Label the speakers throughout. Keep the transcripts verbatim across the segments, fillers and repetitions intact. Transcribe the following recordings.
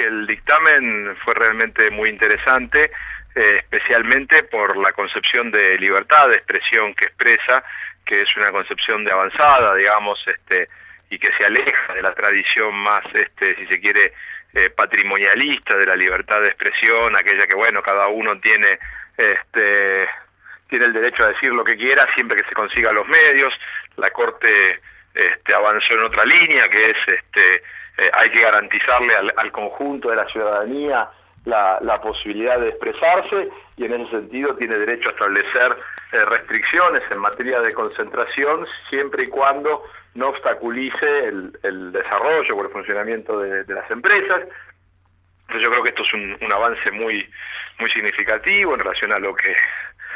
Speaker 1: que el dictamen fue realmente muy interesante, eh, especialmente por la concepción de libertad de expresión que expresa, que es una concepción de avanzada, digamos, este, y que se aleja de la tradición más, este, si se quiere, eh, patrimonialista de la libertad de expresión, aquella que, bueno, cada uno tiene, este, tiene el derecho a decir lo que quiera siempre que se consiga los medios. La Corte este, avanzó en otra línea, que es, este, eh, hay que garantizarle al, al conjunto de la ciudadanía la, la posibilidad de expresarse, y en ese sentido tiene derecho a establecer eh, restricciones en materia de concentración, siempre y cuando no obstaculice el, el desarrollo o el funcionamiento de, de las empresas. Entonces yo creo que esto es un, un avance muy, muy significativo en relación a lo que,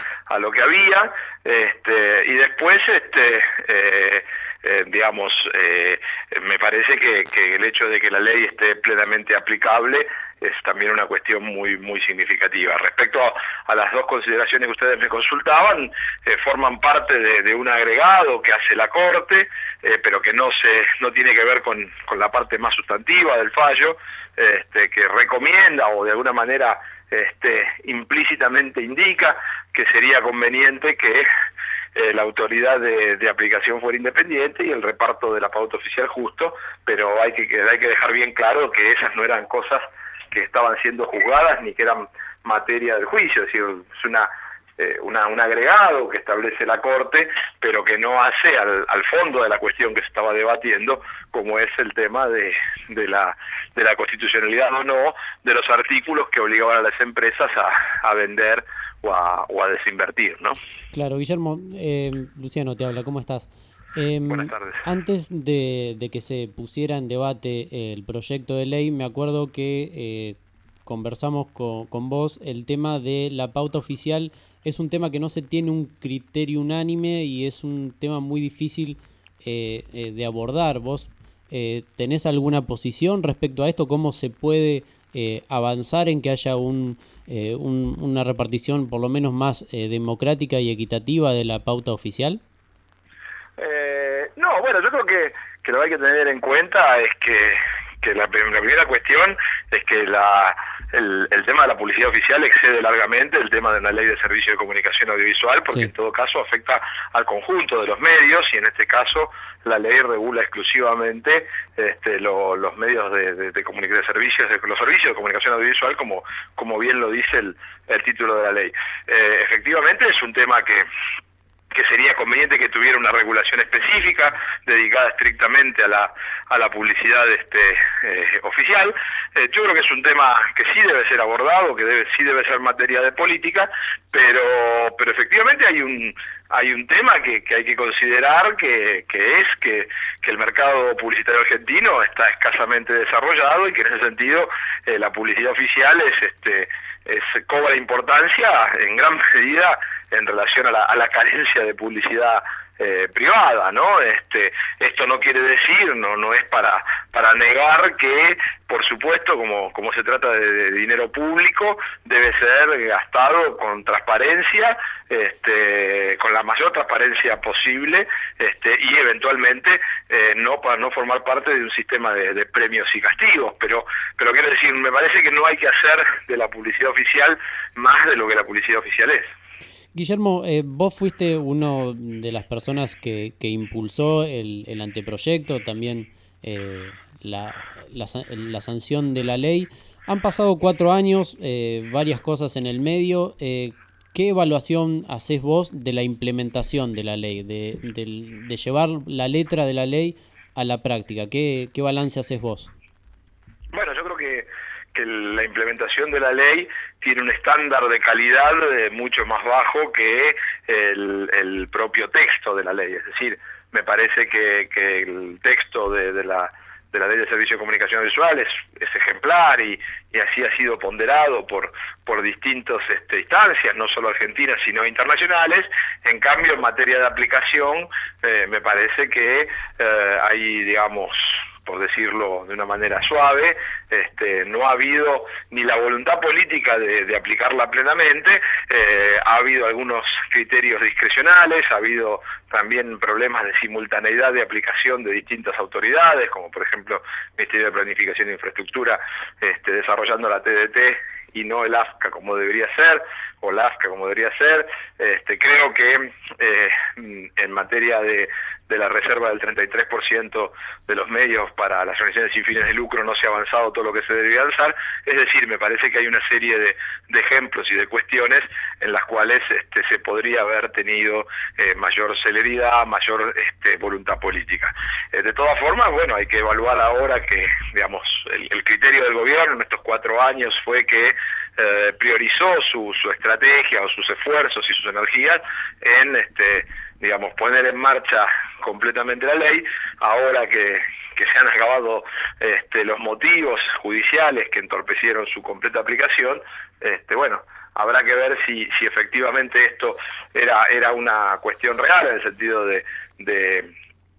Speaker 1: a lo que había, este, y después, este, eh, eh, digamos, eh, me parece que, que el hecho de que la ley esté plenamente aplicable es también una cuestión muy muy significativa. Respecto a, a las dos consideraciones que ustedes me consultaban, eh, forman parte de, de un agregado que hace la Corte, eh, pero que no se no tiene que ver con, con la parte más sustantiva del fallo, este, que recomienda o de alguna manera este, implícitamente indica que sería conveniente que eh, la autoridad de, de aplicación fuera independiente y el reparto de la pauta oficial justo, pero hay que, hay que dejar bien claro que esas no eran cosas que estaban siendo juzgadas ni que eran materia del juicio, es decir, es una, eh, una, un agregado que establece la Corte, pero que no hace al, al fondo de la cuestión que se estaba debatiendo, como es el tema de, de, la, de la constitucionalidad o no de los artículos que obligaban a las empresas a, a vender o a, o a desinvertir, ¿no?
Speaker 2: Claro, Guillermo, eh, Luciano te habla, ¿cómo estás? Eh,
Speaker 1: Buenas tardes.
Speaker 2: Antes de, de que se pusiera en debate el proyecto de ley, me acuerdo que eh, conversamos con, con vos el tema de la pauta oficial. Es un tema que no se tiene un criterio unánime y es un tema muy difícil eh, eh, de abordar. ¿Vos eh, tenés alguna posición respecto a esto? ¿Cómo se puede eh, avanzar en que haya un, eh, un, una repartición por lo menos más eh, democrática y equitativa de la pauta oficial?
Speaker 1: Eh, no, bueno, yo creo que, que lo que hay que tener en cuenta es que, que la, la primera cuestión es que la, el, el tema de la publicidad oficial excede largamente el tema de una ley de servicio de comunicación audiovisual, porque sí, en todo caso afecta al conjunto de los medios, y en este caso la ley regula exclusivamente este, lo, los medios de, de, de, de servicios, de, los servicios de comunicación audiovisual, como, como bien lo dice el, el título de la ley. Eh, efectivamente es un tema que que sería conveniente que tuviera una regulación específica dedicada estrictamente a la a la publicidad este eh, oficial. Eh, yo creo que es un tema que sí debe ser abordado, que debe sí debe ser materia de política, pero pero efectivamente hay un hay un tema que, que hay que considerar, que, que es que, que el mercado publicitario argentino está escasamente desarrollado y que en ese sentido eh, la publicidad oficial es este es cobra importancia en gran medida en relación a la, a la carencia de publicidad eh, privada, ¿no? Este, esto no quiere decir, no, no es para, para negar que, por supuesto, como, como se trata de, de dinero público, debe ser gastado con transparencia, este, con la mayor transparencia posible, este, y eventualmente eh, no para no formar parte de un sistema de, de premios y castigos, pero, pero quiero decir, me parece que no hay que hacer de la publicidad oficial más de lo que la publicidad oficial es.
Speaker 2: Guillermo, eh, vos fuiste uno de las personas que, que impulsó el, el anteproyecto, también eh, la, la, la sanción de la ley. Han pasado cuatro años, eh, varias cosas en el medio. Eh, ¿Qué evaluación hacés vos de la implementación de la ley, de, de, de llevar la letra de la ley a la práctica? ¿Qué, qué balance hacés vos?
Speaker 1: Bueno, yo creo que que la implementación de la ley tiene un estándar de calidad eh, mucho más bajo que el, el propio texto de la ley. Es decir, me parece que, que el texto de, de, la, de la Ley de Servicio de Comunicación Visual es, es ejemplar y, y así ha sido ponderado por, por distintas este, instancias, no solo argentinas, sino internacionales. En cambio, en materia de aplicación, eh, me parece que eh, hay, digamos, por decirlo de una manera suave. Este, no ha habido ni la voluntad política de, de aplicarla plenamente, eh, ha habido algunos criterios discrecionales, ha habido también problemas de simultaneidad de aplicación de distintas autoridades, como por ejemplo el Ministerio de Planificación e Infraestructura este, desarrollando la T D T y no el A F C A como debería ser, o la A F C A como debería ser. Este, creo que eh, en materia de, de la reserva del treinta y tres por ciento de los medios para las organizaciones sin fines de lucro no se ha avanzado todo lo que se debería avanzar. Es decir, me parece que hay una serie de, de ejemplos y de cuestiones en las cuales este, se podría haber tenido eh, mayor celeridad, mayor este, voluntad política. Eh, de todas formas, bueno, hay que evaluar ahora que, digamos, el, el criterio del gobierno en estos cuatro años fue que eh, priorizó su, su estrategia o sus esfuerzos y sus energías en, este, digamos, poner en marcha completamente la ley. Ahora que, que se han acabado este, los motivos judiciales que entorpecieron su completa aplicación, este, bueno, habrá que ver si, si efectivamente esto era, era una cuestión real, en el sentido de, de,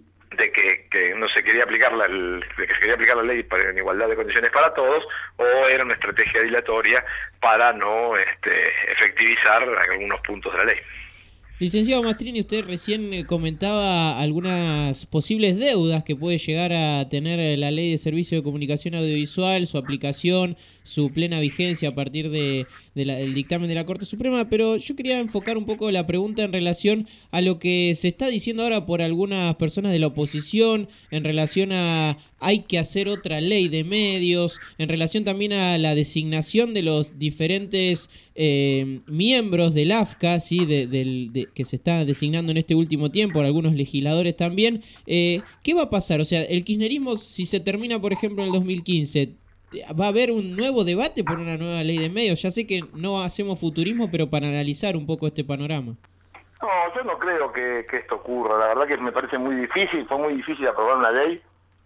Speaker 1: de que, que no se quería aplicar la, el, de que se quería aplicar la ley para, en igualdad de condiciones para todos, o era una estrategia dilatoria para no este, efectivizar algunos puntos de la ley.
Speaker 3: Licenciado Mastrini, usted recién comentaba algunas posibles deudas que puede llegar a tener la Ley de Servicio de Comunicación Audiovisual, su aplicación, su plena vigencia a partir de, de la, del dictamen de la Corte Suprema, pero yo quería enfocar un poco la pregunta en relación a lo que se está diciendo ahora por algunas personas de la oposición, en relación a hay que hacer otra ley de medios, en relación también a la designación de los diferentes eh, miembros del A F C A, ¿sí? de, de, de, que se está designando en este último tiempo, algunos legisladores también. Eh, ¿Qué va a pasar? O sea, el kirchnerismo, si se termina, por ejemplo, en el dos mil quince, ¿va a haber un nuevo debate por una nueva ley de medios? Ya sé que no hacemos futurismo, pero para analizar un poco este panorama.
Speaker 1: No, yo no creo que, que esto ocurra. La verdad que me parece muy difícil, fue muy difícil aprobar una ley.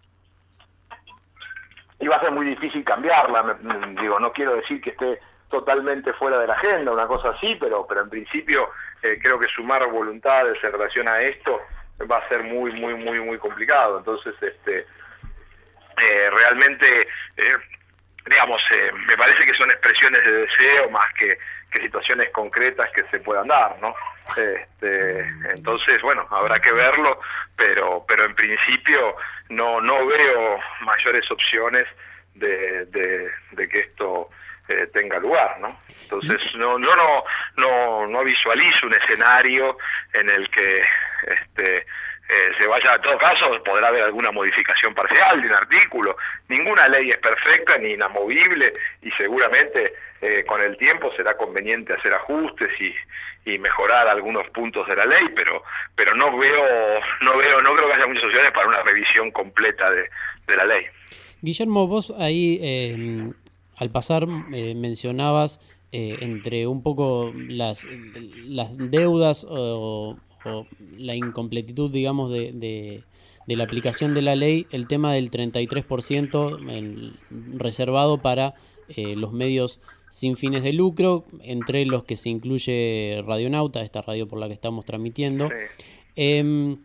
Speaker 1: Y va a ser muy difícil cambiarla. Me, digo, no quiero decir que esté totalmente fuera de la agenda, una cosa así, pero, pero en principio eh, creo que sumar voluntades en relación a esto va a ser muy, muy, muy, muy complicado. Entonces, este, eh, realmente, eh, digamos, eh, me parece que son expresiones de deseo más que, que situaciones concretas que se puedan dar, ¿no? Este, entonces, bueno, habrá que verlo, pero, pero en principio no, no veo mayores opciones de, de, de que esto eh, tenga lugar, ¿no? Entonces, no, no, no, no, no visualizo un escenario en el que este, eh, se vaya. En todo caso, podrá haber alguna modificación parcial de un artículo. Ninguna ley es perfecta ni inamovible, y seguramente eh, con el tiempo será conveniente hacer ajustes y, y mejorar algunos puntos de la ley, pero pero no veo, no veo, no creo que haya muchas opciones para una revisión completa de, de la ley.
Speaker 2: Guillermo, vos ahí eh, al pasar eh, mencionabas eh, entre un poco las, las deudas o, o la incompletitud, digamos, de, de, de la aplicación de la ley, el tema del treinta y tres por ciento el, reservado para eh, los medios sin fines de lucro, entre los que se incluye Radionauta, esta radio por la que estamos transmitiendo. Sí. Eh,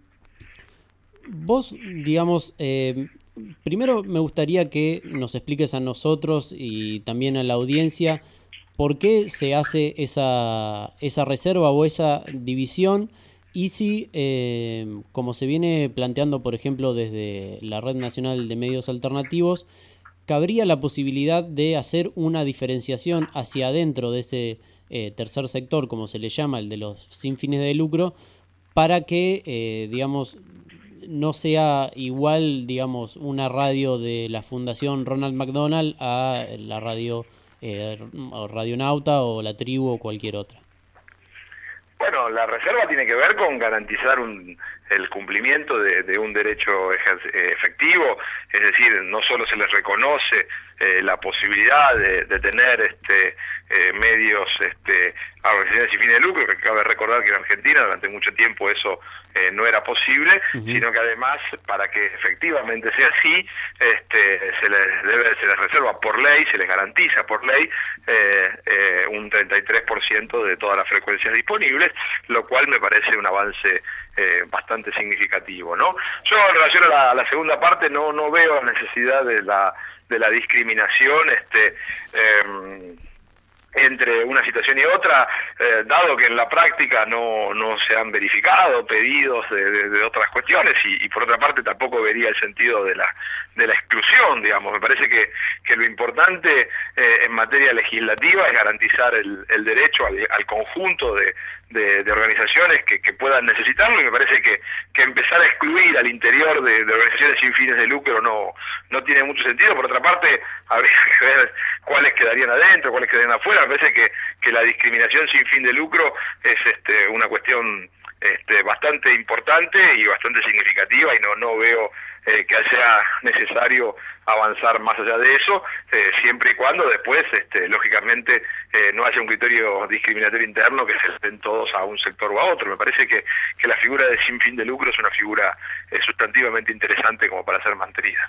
Speaker 2: vos, digamos, eh, primero me gustaría que nos expliques a nosotros y también a la audiencia por qué se hace esa, esa reserva o esa división, y si, eh, como se viene planteando, por ejemplo, desde la Red Nacional de Medios Alternativos, cabría la posibilidad de hacer una diferenciación hacia adentro de ese eh, tercer sector, como se le llama, el de los sin fines de lucro, para que, eh, digamos, no sea igual, digamos, una radio de la Fundación Ronald McDonald a la radio eh, Radionauta o La Tribu o cualquier otra.
Speaker 1: Bueno, la reserva tiene que ver con garantizar un, el cumplimiento de, de un derecho efectivo, es decir, no solo se les reconoce eh, la posibilidad de, de tener este, eh, medios este, a organizaciones sin fines de lucro, que cabe recordar que en Argentina durante mucho tiempo eso eh, no era posible, uh-huh. sino que además, para que efectivamente sea así, este, se les debe, se les reserva por ley, se les garantiza por ley eh, eh, un treinta y tres por ciento de todas las frecuencias disponibles, lo cual me parece un avance eh, bastante significativo, ¿no? Yo en relación a la, a la segunda parte no, no veo la necesidad de la, de la discriminación, este, eh, entre una situación y otra, eh, dado que en la práctica no, no se han verificado pedidos de, de, de otras cuestiones y, y por otra parte tampoco vería el sentido de la, de la exclusión, digamos. Me parece que, que lo importante eh, en materia legislativa es garantizar el, el derecho al, al conjunto de, de, de organizaciones que, que puedan necesitarlo, y me parece que, que empezar a excluir al interior de, de organizaciones sin fines de lucro no, no tiene mucho sentido. Por otra parte, habría que ver cuáles quedarían adentro, cuáles quedarían afuera. Me parece que, que la discriminación sin fin de lucro es este, una cuestión este, bastante importante y bastante significativa, y no, no veo eh, que sea necesario avanzar más allá de eso, eh, siempre y cuando después, este, lógicamente, eh, no haya un criterio discriminatorio interno que se den todos a un sector o a otro. Me parece que, que la figura de sin fin de lucro es una figura eh, sustantivamente interesante como para ser mantenida.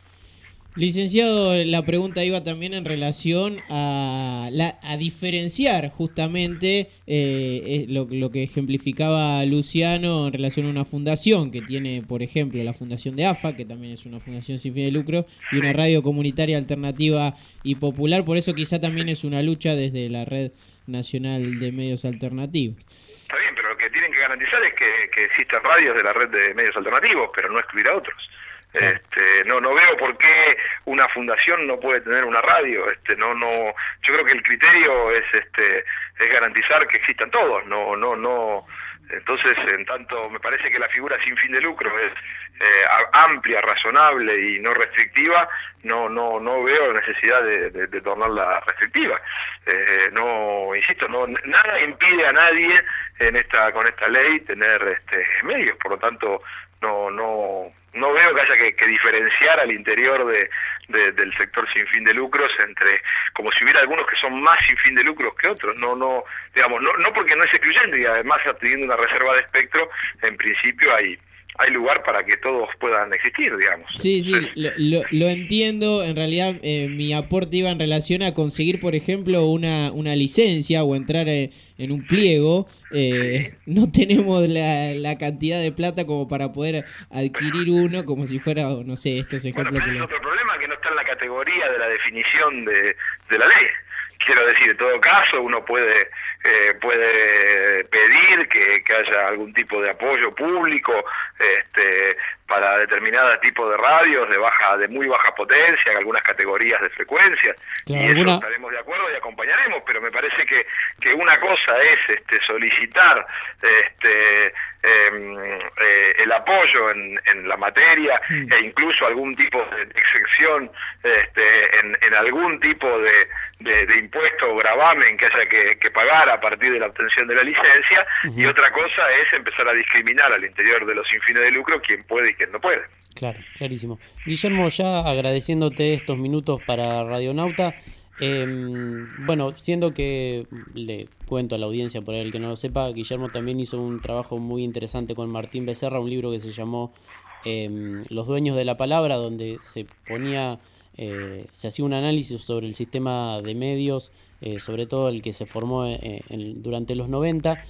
Speaker 3: Licenciado, la pregunta iba también en relación a, la, a diferenciar justamente eh, lo, lo que ejemplificaba Luciano en relación a una fundación que tiene, por ejemplo, la Fundación de A F A, que también es una fundación sin fin de lucro, y una radio comunitaria alternativa y popular. Por eso quizá también es una lucha desde la Red Nacional de Medios Alternativos.
Speaker 1: Está bien, pero lo que tienen que garantizar es que, que existan radios de la red de medios alternativos, pero no excluir a otros. Este, no no veo por qué una fundación no puede tener una radio. Este, no no yo creo que el criterio es este es garantizar que existan todos. No no no entonces, en tanto me parece que la figura sin fin de lucro es eh, amplia, razonable y no restrictiva, no no no veo necesidad de, de, de tornarla restrictiva. Eh, no insisto, no nada impide a nadie en esta con esta ley tener este medios, por lo tanto no no no veo que haya que, que diferenciar al interior de, de, del sector sin fin de lucros entre, como si hubiera algunos que son más sin fin de lucros que otros. No, no, digamos, no, no porque no es excluyente, y además teniendo una reserva de espectro, en principio hay hay lugar para que todos puedan existir, digamos.
Speaker 3: Sí, sí, lo, lo, lo entiendo. En realidad, eh, mi aporte iba en relación a conseguir, por ejemplo, una, una licencia o entrar eh, en un pliego. Eh, no tenemos la, la cantidad de plata como para poder adquirir uno, como si fuera, no sé, estos ejemplos.
Speaker 1: Bueno, pero
Speaker 3: que
Speaker 1: es
Speaker 3: lo...
Speaker 1: otro problema, que no está en la categoría de la definición de, de la ley. Quiero decir, en todo caso, uno puede eh, puede pedir que, que haya algún tipo de apoyo público este, para determinado tipo de radios de baja, de muy baja potencia, en algunas categorías de frecuencias, claro, y alguna... eso estaremos de acuerdo y acompañaremos, pero me parece que, que una cosa es este, solicitar este, eh, eh, el apoyo en, en la materia mm. e incluso algún tipo de excepción este, en, en algún tipo de, de, de impuesto o gravamen que haya que, que pagar a partir de la obtención de la licencia, uh-huh. y otra cosa es empezar a discriminar al interior de los sin fines de lucro quién puede y quién no puede.
Speaker 2: Claro, clarísimo. Guillermo, ya agradeciéndote estos minutos para Radionauta, eh, bueno, siendo que le cuento a la audiencia, por el que no lo sepa, Guillermo también hizo un trabajo muy interesante con Martín Becerra, un libro que se llamó eh, Los Dueños de la Palabra, donde se ponía... Eh, se hacía un análisis sobre el sistema de medios, eh, sobre todo el que se formó en, en, durante los noventa,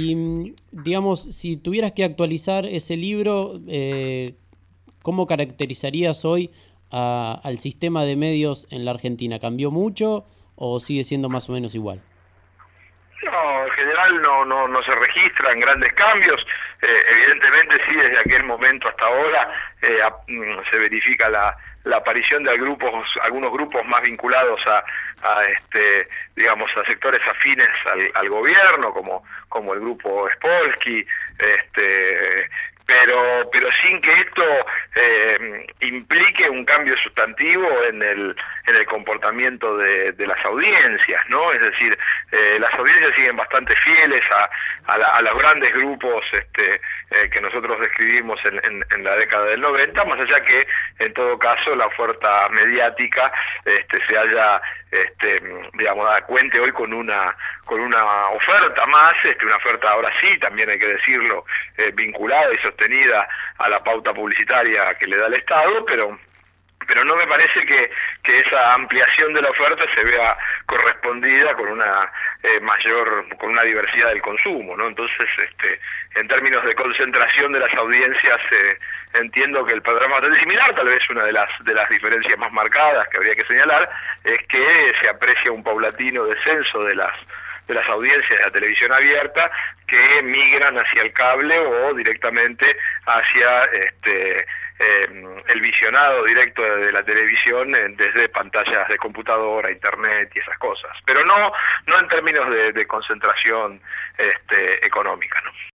Speaker 2: y digamos, si tuvieras que actualizar ese libro, eh, ¿cómo caracterizarías hoy a, al sistema de medios en la Argentina? ¿Cambió mucho o sigue siendo más o menos igual?
Speaker 1: No, en general no, no, no se registran grandes cambios. Eh, evidentemente sí, desde aquel momento hasta ahora eh, a, se verifica la, la aparición de grupos, algunos grupos más vinculados a, a este, digamos, a sectores afines al, al gobierno, como, como el grupo Spolsky, este, pero pero sin que esto eh, implique un cambio sustantivo en el en el comportamiento de, de las audiencias, ¿no? Es decir, eh, las audiencias siguen bastante fieles a, a, la, a los grandes grupos este, eh, que nosotros describimos en, en, en la década del noventa, más allá que en todo caso la oferta mediática este, se haya, este, digamos, cuente hoy con una con una oferta más, este, una oferta ahora sí, también hay que decirlo, eh, vinculada y sostenida a la pauta publicitaria que le da el Estado, pero pero no me parece que, que esa ampliación de la oferta se vea correspondida con una eh, mayor, con una diversidad del consumo, ¿no? Entonces, este, en términos de concentración de las audiencias, eh, entiendo que el panorama es bastante similar. Tal vez una de las de las diferencias más marcadas que habría que señalar es que se aprecia un paulatino descenso de las de las audiencias de la televisión abierta que migran hacia el cable o directamente hacia este eh, el visionado directo de la televisión eh, desde pantallas de computadora, internet y esas cosas, pero no no en términos de, de concentración este, económica, ¿no?